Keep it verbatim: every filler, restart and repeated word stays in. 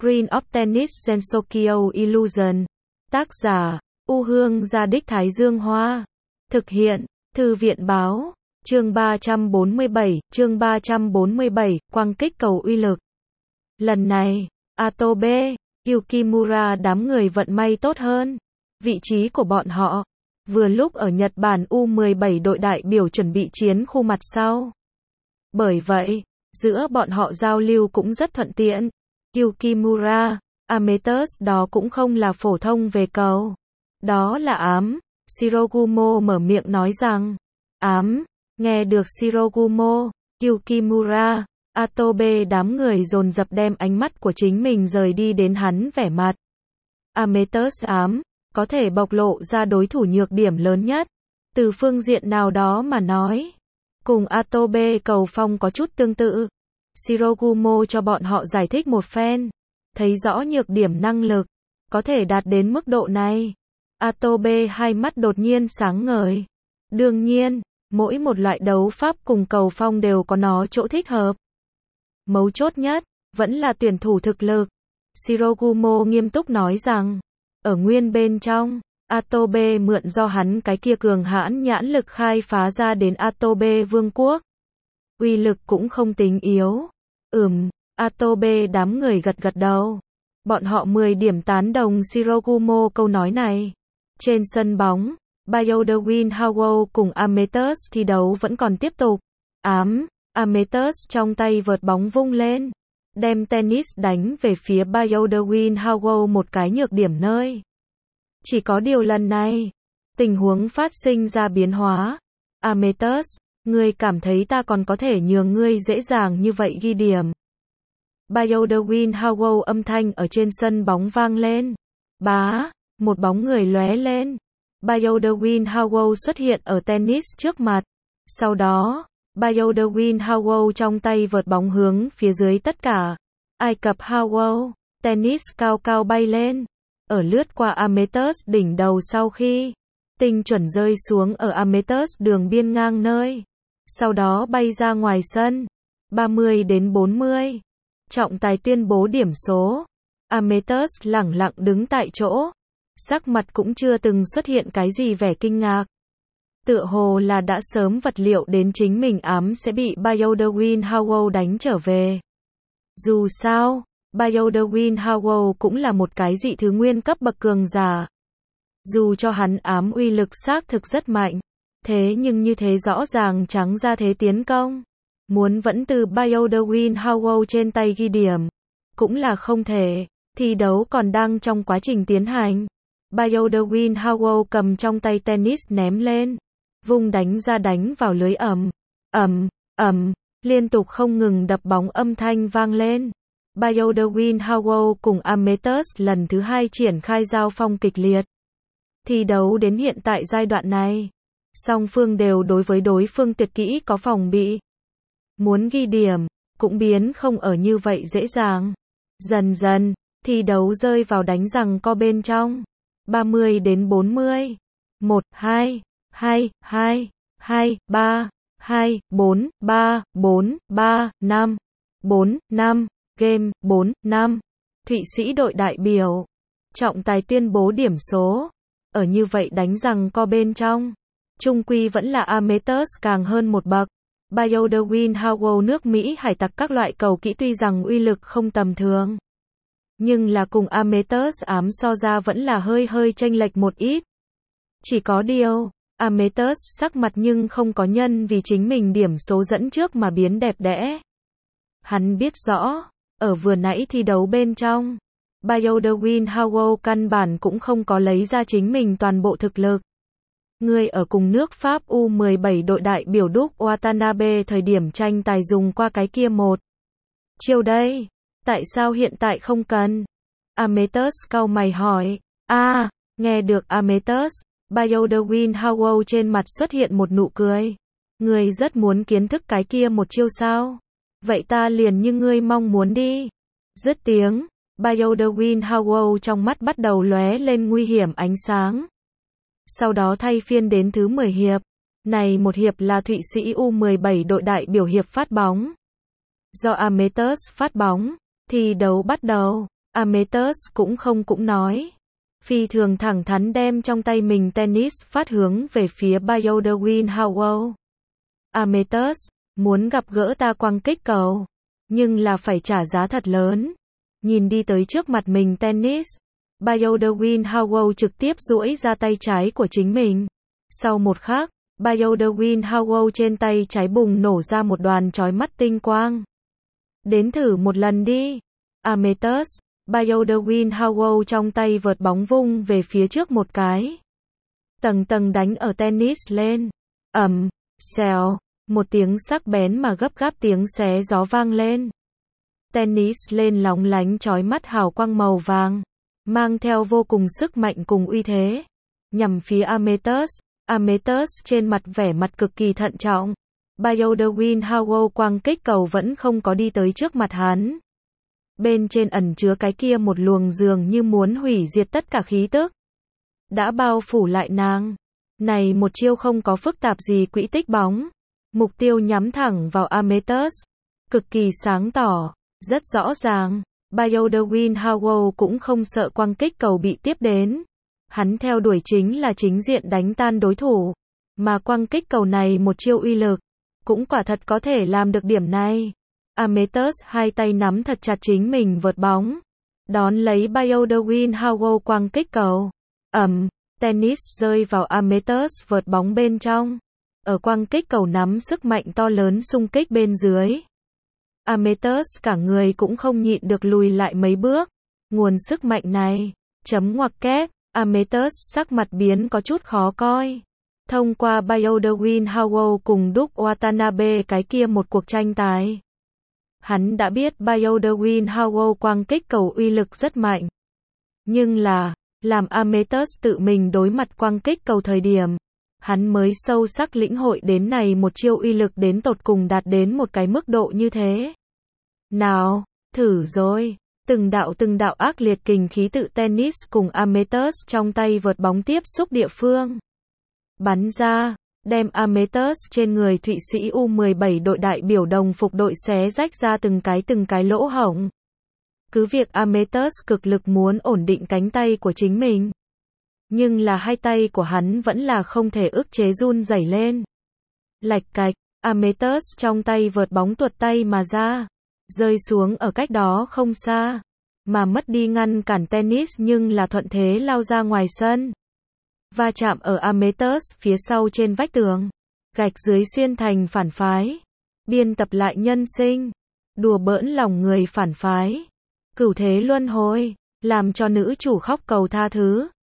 Green of Tennis Gensokyo Illusion. Tác giả, U Hương Gia Đích Thái Dương Hoa. Thực hiện, Thư viện Báo. Chương ba trăm bốn mươi bảy, chương ba trăm bốn mươi bảy, quang kích cầu uy lực. Lần này, Atobe, Yukimura đám người vận may tốt hơn. Vị trí của bọn họ, vừa lúc ở Nhật Bản U mười bảy đội đại biểu chuẩn bị chiến khu mặt sau. Bởi vậy, giữa bọn họ giao lưu cũng rất thuận tiện. Yukimura, Amethyst đó cũng không là phổ thông về cầu. Đó là ám. Shirogumo mở miệng nói rằng, ám. Nghe được Shirogumo, Yukimura, Atobe đám người dồn dập đem ánh mắt của chính mình rời đi đến hắn vẻ mặt. Amethyst ám, có thể bộc lộ ra đối thủ nhược điểm lớn nhất. Từ phương diện nào đó mà nói, cùng Atobe cầu phong có chút tương tự. Shirogumo cho bọn họ giải thích một phen, thấy rõ nhược điểm năng lực, có thể đạt đến mức độ này. Atobe hai mắt đột nhiên sáng ngời. Đương nhiên, mỗi một loại đấu pháp cùng cầu phong đều có nó chỗ thích hợp. Mấu chốt nhất, vẫn là tuyển thủ thực lực. Shirogumo nghiêm túc nói rằng, ở nguyên bên trong, Atobe mượn do hắn cái kia cường hãn nhãn lực khai phá ra đến Atobe vương quốc. Uy lực cũng không tính yếu. Ừm, Atobe đám người gật gật đầu. Bọn họ mười điểm tán đồng Shirogumo câu nói này. Trên sân bóng, Byoda Howell cùng Amethyst thi đấu vẫn còn tiếp tục. Ám, Amethyst trong tay vợt bóng vung lên, đem tennis đánh về phía Byoda Howell một cái nhược điểm nơi. Chỉ có điều lần này, tình huống phát sinh ra biến hóa. Amethyst, ngươi cảm thấy ta còn có thể nhường ngươi dễ dàng như vậy ghi điểm. Byoda Howell âm thanh ở trên sân bóng vang lên. Bá, một bóng người lóe lên. Byoda Howell xuất hiện ở tennis trước mặt. Sau đó, Byoda Howell trong tay vợt bóng hướng phía dưới tất cả. Ai Cập Howell, tennis cao cao bay lên. Ở lướt qua Amethyst đỉnh đầu sau khi tinh chuẩn rơi xuống ở Amethyst đường biên ngang nơi. Sau đó bay ra ngoài sân. ba mươi đến bốn mươi. Trọng tài tuyên bố điểm số. Amethyst lẳng lặng đứng tại chỗ. Sắc mặt cũng chưa từng xuất hiện cái gì vẻ kinh ngạc. Tựa hồ là đã sớm vật liệu đến chính mình ám sẽ bị Byoda Howell đánh trở về. Dù sao, Byoda Howell cũng là một cái dị thứ nguyên cấp bậc cường giả. Dù cho hắn ám uy lực xác thực rất mạnh, thế nhưng như thế rõ ràng trắng ra thế tiến công. Muốn vẫn từ Byoda Howell trên tay ghi điểm, cũng là không thể. Thi đấu còn đang trong quá trình tiến hành. Byoda Howell cầm trong tay tennis ném lên, vung đánh ra đánh vào lưới ầm, ầm, ầm, liên tục không ngừng đập bóng âm thanh vang lên. Byoda Howell cùng Amethyst lần thứ hai triển khai giao phong kịch liệt. Thi đấu đến hiện tại giai đoạn này, song phương đều đối với đối phương tuyệt kỹ có phòng bị. Muốn ghi điểm, cũng biến không ở như vậy dễ dàng. Dần dần, thi đấu rơi vào đánh giằng co bên trong. ba mươi đến bốn mươi. một, hai, hai, hai, hai, ba, hai, bốn, ba, bốn, ba, năm, bốn, năm, game, bốn, năm. Thụy Sĩ đội đại biểu. Trọng tài tuyên bố điểm số. Ở như vậy đánh giằng co bên trong, chung quy vẫn là Amethyst càng hơn một bậc. Byoda Howell nước Mỹ hải tặc các loại cầu kỹ tuy rằng uy lực không tầm thường, nhưng là cùng Amethyst ám so ra vẫn là hơi hơi chênh lệch một ít. Chỉ có điều, Amethyst sắc mặt nhưng không có nhân vì chính mình điểm số dẫn trước mà biến đẹp đẽ. Hắn biết rõ, ở vừa nãy thi đấu bên trong, Byoda Howell căn bản cũng không có lấy ra chính mình toàn bộ thực lực. Người ở cùng nước Pháp U mười bảy đội đại biểu Đúc Watanabe thời điểm tranh tài dùng qua cái kia một chiêu đây. Tại sao hiện tại không cần? Amethyst cau mày hỏi. A, à, nghe được Amethyst, Byoda Howell trên mặt xuất hiện một nụ cười. Ngươi rất muốn kiến thức cái kia một chiêu sao? Vậy ta liền như ngươi mong muốn đi. Dứt tiếng, Byoda Howell trong mắt bắt đầu lóe lên nguy hiểm ánh sáng. Sau đó thay phiên đến thứ mười hiệp. Này một hiệp là Thụy Sĩ U mười bảy đội đại biểu hiệp phát bóng. Do Amethyst phát bóng, thi đấu bắt đầu. Amethyst cũng không cũng nói. Phi thường thẳng thắn đem trong tay mình tennis phát hướng về phía Baldwin Howell. Amethyst, muốn gặp gỡ ta quăng kích cầu. Nhưng là phải trả giá thật lớn. Nhìn đi tới trước mặt mình tennis. Baldwin Howell trực tiếp duỗi ra tay trái của chính mình. Sau một khắc, Baldwin Howell trên tay trái bùng nổ ra một đoàn chói mắt tinh quang. Đến thử một lần đi. Amethyst, Baldwin Howell trong tay vợt bóng vung về phía trước một cái. Tầng tầng đánh ở tennis lên. Ầm, xèo, một tiếng sắc bén mà gấp gáp tiếng xé gió vang lên. Tennis lên lóng lánh chói mắt hào quang màu vàng, mang theo vô cùng sức mạnh cùng uy thế. Nhằm phía Amethyst, Amethyst trên mặt vẻ mặt cực kỳ thận trọng. Baldwin Howell quăng kích cầu vẫn không có đi tới trước mặt hắn. Bên trên ẩn chứa cái kia một luồng dường như muốn hủy diệt tất cả khí tức. Đã bao phủ lại nàng. Này một chiêu không có phức tạp gì quỹ tích bóng. Mục tiêu nhắm thẳng vào Amethyst. Cực kỳ sáng tỏ, rất rõ ràng. Baldwin Howell cũng không sợ quăng kích cầu bị tiếp đến. Hắn theo đuổi chính là chính diện đánh tan đối thủ. Mà quăng kích cầu này một chiêu uy lực. Cũng quả thật có thể làm được điểm này. Amethyst hai tay nắm thật chặt chính mình vợt bóng. Đón lấy Baldwin Howell quăng kích cầu. Ầm, tennis rơi vào Amethyst vợt bóng bên trong. Ở quăng kích cầu nắm sức mạnh to lớn xung kích bên dưới. Amethyst cả người cũng không nhịn được lùi lại mấy bước. Nguồn sức mạnh này. Chấm ngoặc kép. Amethyst sắc mặt biến có chút khó coi. Thông qua Baldwin Howell cùng Duke Watanabe cái kia một cuộc tranh tài. Hắn đã biết Baldwin Howell quăng kích cầu uy lực rất mạnh. Nhưng là, làm Amethyst tự mình đối mặt quăng kích cầu thời điểm, hắn mới sâu sắc lĩnh hội đến này một chiêu uy lực đến tột cùng đạt đến một cái mức độ như thế. Nào, thử rồi. Từng đạo từng đạo ác liệt kình khí tự tennis cùng Amethyst trong tay vợt bóng tiếp xúc địa phương. Bắn ra, đem Amethyst trên người Thụy Sĩ U mười bảy đội đại biểu đồng phục đội xé rách ra từng cái từng cái lỗ hổng. Cứ việc Amethyst cực lực muốn ổn định cánh tay của chính mình. Nhưng là hai tay của hắn vẫn là không thể ức chế run rẩy lên. Lạch cạch, Amethyst trong tay vợt bóng tuột tay mà ra. Rơi xuống ở cách đó không xa. Mà mất đi ngăn cản tennis nhưng là thuận thế lao ra ngoài sân. Va chạm ở Amethyst phía sau trên vách tường. Gạch dưới xuyên thành phản phái. Biên tập lại nhân sinh. Đùa bỡn lòng người phản phái. Cửu thế luân hồi. Làm cho nữ chủ khóc cầu tha thứ.